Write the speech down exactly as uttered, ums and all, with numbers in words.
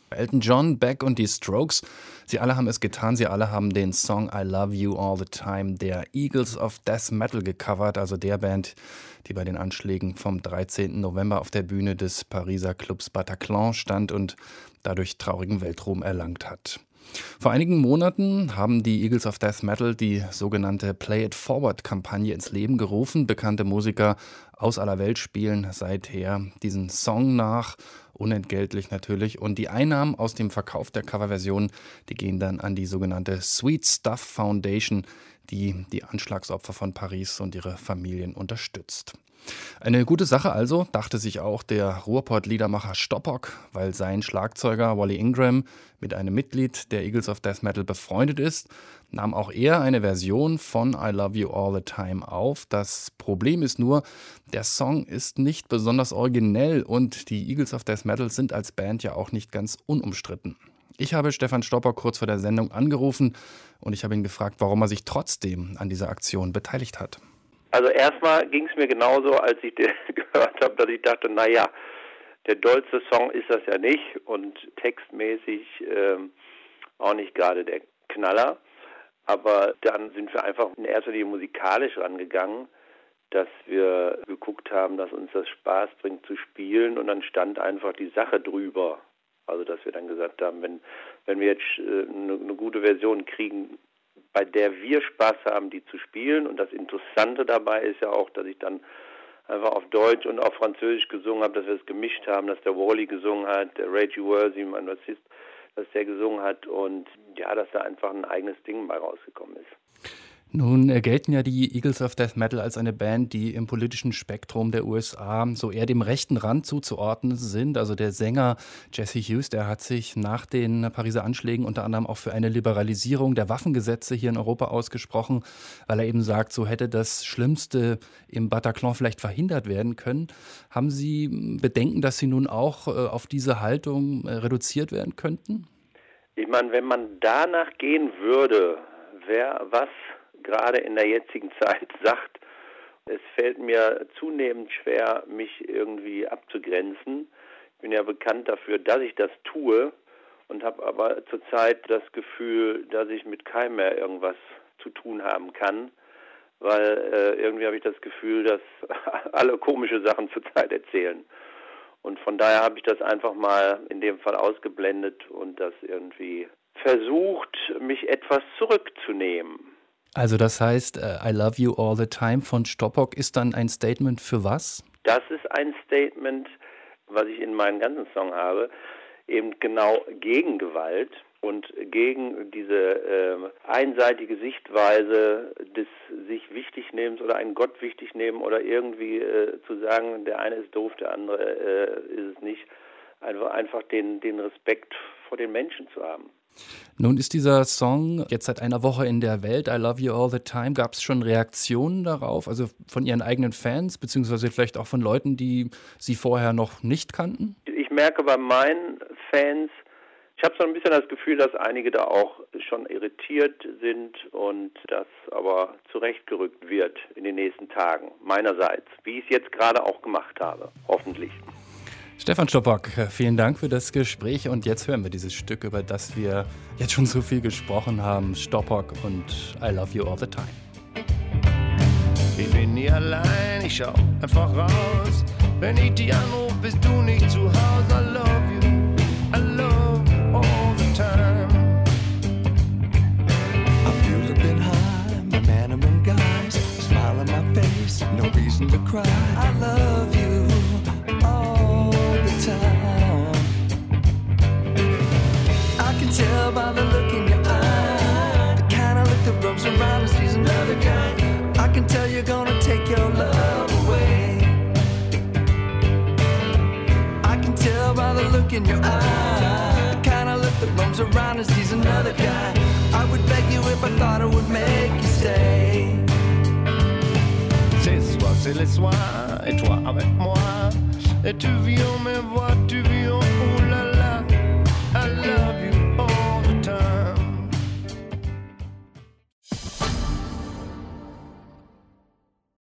Elton John, Beck und die Strokes, sie alle haben es getan, sie alle haben den Song I Love You All the Time der Eagles of Death Metal gecovert, also der Band, die bei den Anschlägen vom dreizehnten November auf der Bühne des Pariser Clubs Bataclan stand und dadurch traurigen Weltruhm erlangt hat. Vor einigen Monaten haben die Eagles of Death Metal die sogenannte Play It Forward-Kampagne ins Leben gerufen. Bekannte Musiker aus aller Welt spielen seither diesen Song nach, unentgeltlich natürlich. Und die Einnahmen aus dem Verkauf der Coverversion, die gehen dann an die sogenannte Sweet Stuff Foundation, die die Anschlagsopfer von Paris und ihre Familien unterstützt. Eine gute Sache also, dachte sich auch der Ruhrpott-Liedermacher Stoppock, weil sein Schlagzeuger Wally Ingram mit einem Mitglied der Eagles of Death Metal befreundet ist, nahm auch er eine Version von I Love You All the Time auf. Das Problem ist nur, der Song ist nicht besonders originell und die Eagles of Death Metal sind als Band ja auch nicht ganz unumstritten. Ich habe Stefan Stoppock kurz vor der Sendung angerufen und ich habe ihn gefragt, warum er sich trotzdem an dieser Aktion beteiligt hat. Also erstmal ging es mir genauso, als ich den gehört habe, dass ich dachte, naja, der dollste Song ist das ja nicht und textmäßig ähm, auch nicht gerade der Knaller. Aber dann sind wir einfach in erster Linie musikalisch rangegangen, dass wir geguckt haben, dass uns das Spaß bringt zu spielen und dann stand einfach die Sache drüber. Also dass wir dann gesagt haben, wenn, wenn wir jetzt äh, eine, eine gute Version kriegen, bei der wir Spaß haben, die zu spielen. Und das Interessante dabei ist ja auch, dass ich dann einfach auf Deutsch und auf Französisch gesungen habe, dass wir es gemischt haben, dass der Wally gesungen hat, der Reggie Worthy, mein Bassist, dass der gesungen hat und ja, dass da einfach ein eigenes Ding bei rausgekommen ist. Nun gelten ja die Eagles of Death Metal als eine Band, die im politischen Spektrum der U S A so eher dem rechten Rand zuzuordnen sind. Also der Sänger Jesse Hughes, der hat sich nach den Pariser Anschlägen unter anderem auch für eine Liberalisierung der Waffengesetze hier in Europa ausgesprochen, weil er eben sagt, so hätte das Schlimmste im Bataclan vielleicht verhindert werden können. Haben Sie Bedenken, dass Sie nun auch auf diese Haltung reduziert werden könnten? Ich meine, wenn man danach gehen würde, wer was gerade in der jetzigen Zeit sagt, es fällt mir zunehmend schwer, mich irgendwie abzugrenzen. Ich bin ja bekannt dafür, dass ich das tue und habe aber zurzeit das Gefühl, dass ich mit keinem mehr irgendwas zu tun haben kann, weil äh, irgendwie habe ich das Gefühl, dass alle komische Sachen zurzeit erzählen. Und von daher habe ich das einfach mal in dem Fall ausgeblendet und das irgendwie versucht, mich etwas zurückzunehmen. Also das heißt, I Love You All the Time von Stoppock ist dann ein Statement für was? Das ist ein Statement, was ich in meinem ganzen Song habe, eben genau gegen Gewalt und gegen diese äh, einseitige Sichtweise des sich Wichtignehmens oder einen Gott wichtig nehmen oder irgendwie äh, zu sagen, der eine ist doof, der andere äh, ist es nicht. Einfach, einfach den, den Respekt vor den Menschen zu haben. Nun ist dieser Song jetzt seit einer Woche in der Welt, I Love You All the Time. Gab es schon Reaktionen darauf, also von Ihren eigenen Fans, beziehungsweise vielleicht auch von Leuten, die Sie vorher noch nicht kannten? Ich merke bei meinen Fans, ich habe so ein bisschen das Gefühl, dass einige da auch schon irritiert sind und das aber zurechtgerückt wird in den nächsten Tagen, meinerseits, wie ich es jetzt gerade auch gemacht habe, hoffentlich. Stefan Stoppock, vielen Dank für das Gespräch und jetzt hören wir dieses Stück, über das wir jetzt schon so viel gesprochen haben, Stoppock und I Love You All the Time. Ich bin nie allein, ich schau einfach raus, wenn ich dich anruf, bist du nicht zu Hause. I love you, I love you all the time. I feel a bit high, my man among guys, smile on my face, no reason to cry. I love you all the time. I can tell by the look in your eye, the kind of look that rubs around and sees another guy. I can tell you're gonna take your love away. I can tell by the look in your eye, the kind of look that roams around and sees another guy. I would beg you if I thought it would make you stay. Ce soir c'est le soir, et toi avec moi, et tu viens me voir, tu viens, oh là là.